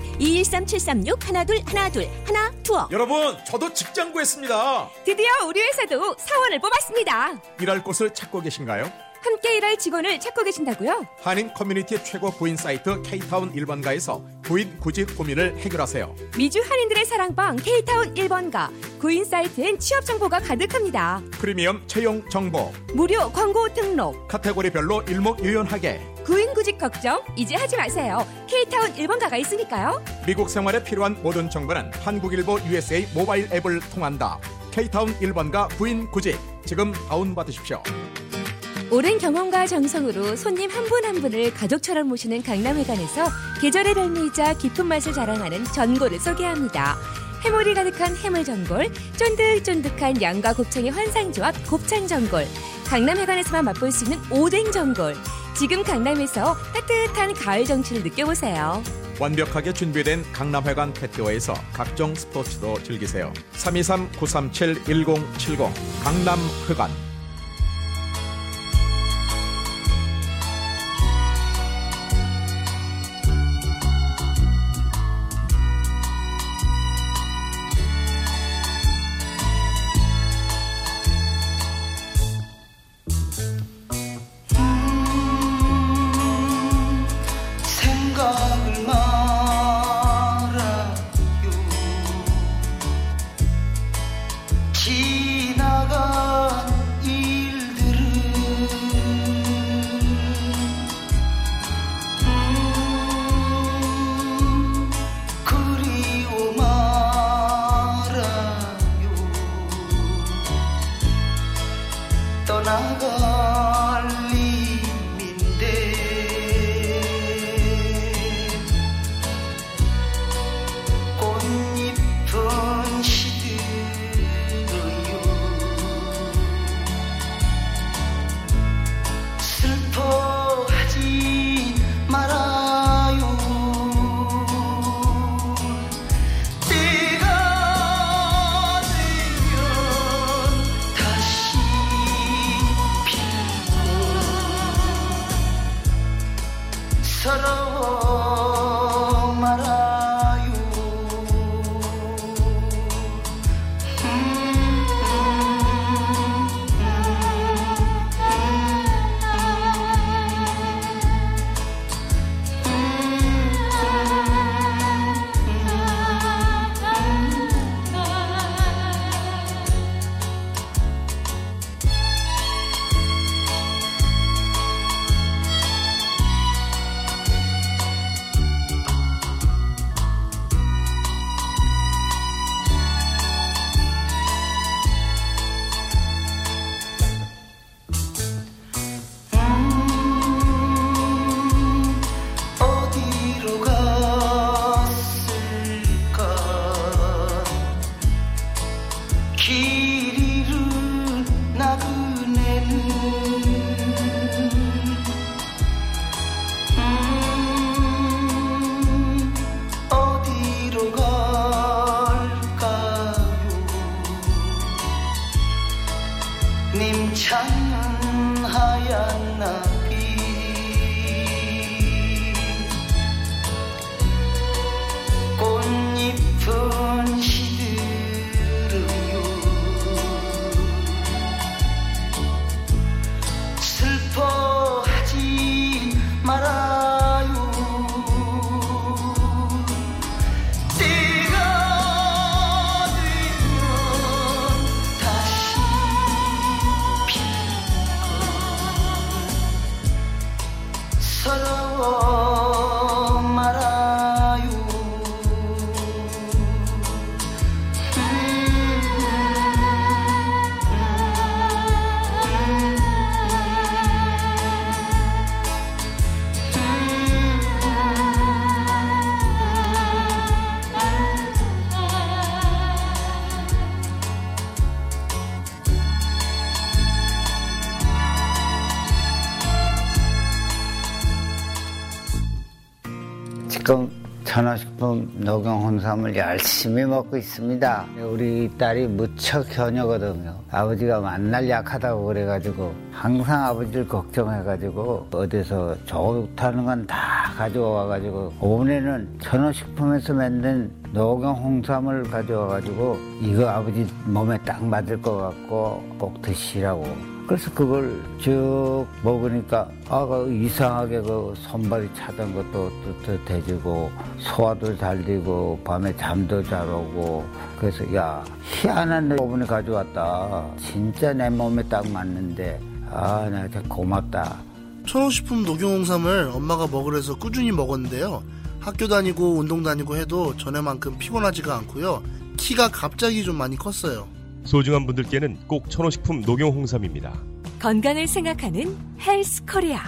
213-736-1212 하나투어. 여러분, 저도 직장 구했습니다. 드디어 우리 회사도 사원을 뽑았습니다. 일할 곳을 찾고 계신가요? 함께 일할 직원을 찾고 계신다고요? 한인 커뮤니티 최고 구인 사이트 K타운 1번가에서 구인 구직 고민을 해결하세요. 미주 한인들의 사랑방 K타운 1번가. 구인 사이트엔 취업 정보가 가득합니다. 프리미엄 채용 정보, 무료 광고 등록, 카테고리별로 일목요연하게. 구인 구직 걱정 이제 하지 마세요. K타운 1번가가 있으니까요. 미국 생활에 필요한 모든 정보는 한국일보 USA 모바일 앱을 통한다. K타운 1번가 구인 구직 지금 다운받으십시오. 오랜 경험과 정성으로 손님 한 분 한 분을 가족처럼 모시는 강남회관에서 계절의 별미이자 깊은 맛을 자랑하는 전골을 소개합니다. 해물이 가득한 해물전골, 쫀득쫀득한 양과 곱창의 환상조합 곱창전골, 강남회관에서만 맛볼 수 있는 오뎅전골. 지금 강남에서 따뜻한 가을 정취를 느껴보세요. 완벽하게 준비된 강남회관 패티오에서 각종 스포츠도 즐기세요. 323-937-1070 강남회관. 길 잃은 나그네는 찾는 하얀 나비 꽃잎은 시들어요 슬퍼하지 말아요 때가 되면 다시 서러워 말아요 지금 천호식품 녹용 홍삼을 열심히 먹고 있습니다. 우리 딸이 무척 효녀거든요. 아버지가 만날 약하다고 그래가지고 항상 아버지를 걱정해가지고 어디서 좋다는 건 다 가지고 와가지고 이번에는 천호식품에서 만든 녹용 홍삼을 가져와가지고 이거 아버지 몸에 딱 맞을 것 같고 꼭 드시라고. 그래서 그걸 쭉 먹으니까 이상하게 그 손발이 차던 것도 뜨뜻해지고 소화도 잘 되고 밤에 잠도 잘 오고 그래서 야 희한한 부분을 가져왔다. 진짜 내 몸에 딱 맞는데 나 진짜 고맙다. 천호식품 녹용홍삼을 엄마가 먹으래서 꾸준히 먹었는데요. 학교 다니고 운동 다니고 해도 전에만큼 피곤하지가 않고요. 키가 갑자기 좀 많이 컸어요. 소중한 분들께는 꼭 천호식품 녹용홍삼입니다. 건강을 생각하는 헬스코리아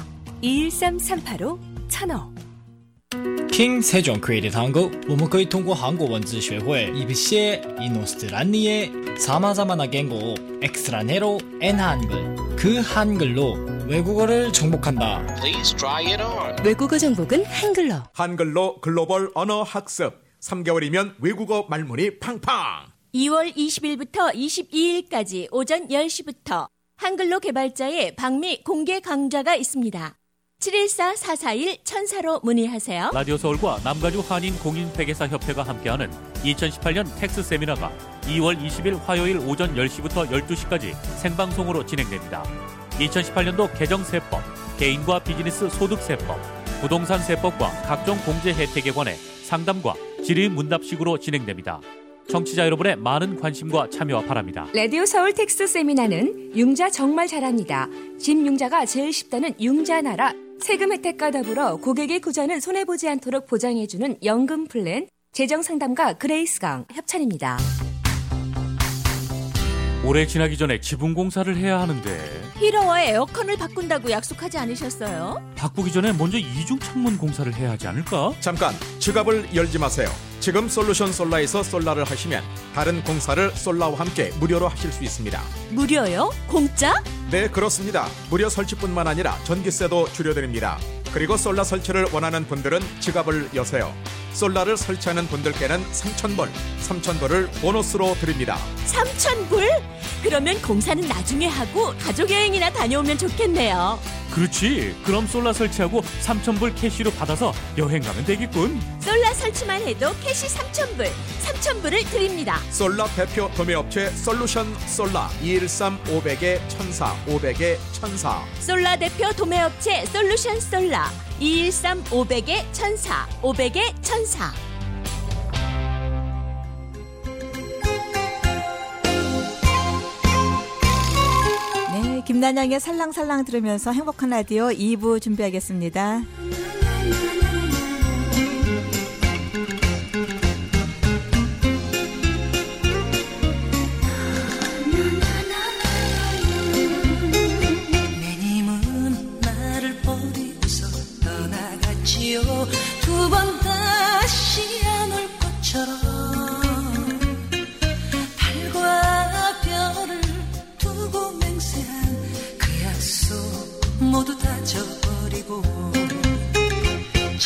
213385-1000。 听这种可以的単語我们可以通过韩国文字学会一些イノストラニエ様々な言語を엑스트라네로 N 한글 그 한글로 외국어를 정복한다. Please try it on. 외국어 정복은 한글로. 한글로 글로벌 언어 학습 3개월이면 외국어 말문이 팡팡. 2월 20일부터 22일까지 오전 10시부터 한글로 개발자의 방미 공개 강좌가 있습니다. 714-441-1004로 문의하세요. 라디오 서울과 남가주 한인 공인회계사 협회가 함께하는 2018년 텍스 세미나가 2월 20일 화요일 오전 10시부터 12시까지 생방송으로 진행됩니다. 2018년도 개정세법, 개인과 비즈니스 소득세법, 부동산 세법과 각종 공제 혜택에 관해 상담과 질의 문답식으로 진행됩니다. 청취자 여러분의 많은 관심과 참여와 바랍니다. 라디오 서울 텍스 세미나는 융자 정말 잘합니다. 집 융자가 제일 쉽다는 융자나라, 세금 혜택과 더불어 고객의 구전은 손해보지 않도록 보장해주는 연금 플랜, 재정상담가 그레이스강 협찬입니다. 올해 지나기 전에 지붕 공사를 해야 하는데 히러와 에어컨을 바꾼다고 약속하지 않으셨어요? 바꾸기 전에 먼저 이중 창문 공사를 해야 하지 않을까? 잠깐 지갑을 열지 마세요. 지금 솔루션 솔라에서 솔라를 하시면 다른 공사를 솔라와 함께 무료로 하실 수 있습니다. 무료요? 공짜? 네, 그렇습니다. 무료 설치뿐만 아니라 전기세도 줄여드립니다. 그리고 솔라 설치를 원하는 분들은 지갑을 여세요. 솔라를 설치하는 분들께는 3,000불을 보너스로 드립니다. 3,000불? 그러면 공사는 나중에 하고 가족여행이나 다녀오면 좋겠네요. 그렇지. 그럼 솔라 설치하고 3,000불 캐시로 받아서 여행 가면 되겠군. 솔라 설치만 해도 캐시 3,000불을 드립니다. 솔라 대표 도매업체 솔루션 솔라 213-500-1004 500-1004 솔라 대표 도매업체 솔루션 솔라 213-500-1004 500-1004. 네, 김난영의 살랑살랑 들으면서 행복한 라디오 2부 준비하겠습니다. 내님은 나를 버리고서 떠나갔지요. 두 번 다시 안 올 것처럼 달과 별을 두고 맹세한 그 약속 모두 다 저버리고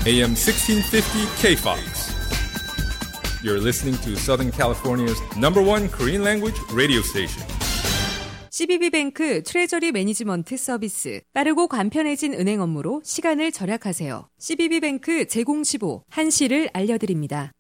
AM 1650 KFOX. You're listening to Southern California's #1 Korean language radio station. CBB뱅크 트레저리 매니지먼트 서비스. 빠르고 간편해진 은행 업무로 시간을 절약하세요. CBB뱅크 제공 15 한시를 알려드립니다.